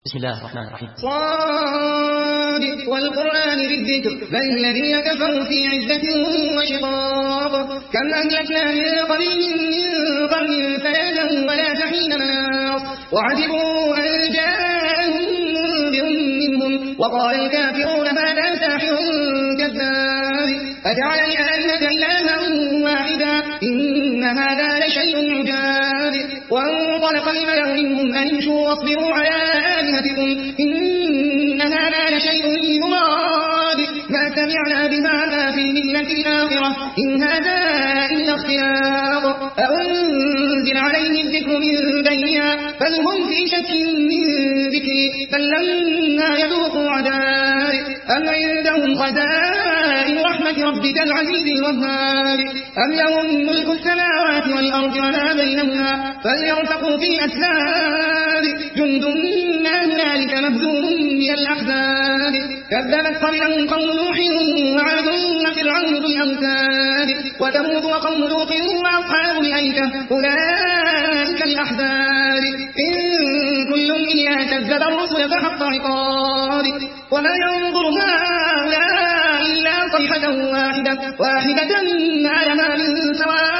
بسم الله الرحمن الرحيم. صاد والقرآن بالذكر بل الذين كفروا في عزة وشقاق كم أهلكنا من قرن فنادوا ولا تحين مناص وعجبوا أن جاءهم منذر منهم وقال الكافرون هذا ساحر كذاب أجعل الآلهة إلها واحدا إن هذا لشيء عجاب وانطلق الملأ منهم أن امشوا واصبروا على آلهتكم إن هذا لشيء يراد ما سمعنا بهذا في الملة الآخرة إن هذا إلا اختلاق أأنزل عليه الذكر من بيننا بل هم في شك من ذكري بل لما يذوقوا عذابي أم عندهم خزائن رحمة ربك العزيز الوهاب أم لهم ملك السماوات والأرض وما بينهما فليرتقوا في الأسباب جند ما هنالك مهزوم من الأحزاب كذبت قبلهم قوم نوح وعاد وفرعون ذو الأوتاد وثمود وقوم لوط وأصحاب الأيكة أولئك الأحزاب إن كل إلا كذب الرسل فحق عقاب وما ينظر هؤلاء إلا صيحة واحدة ما لها من سواد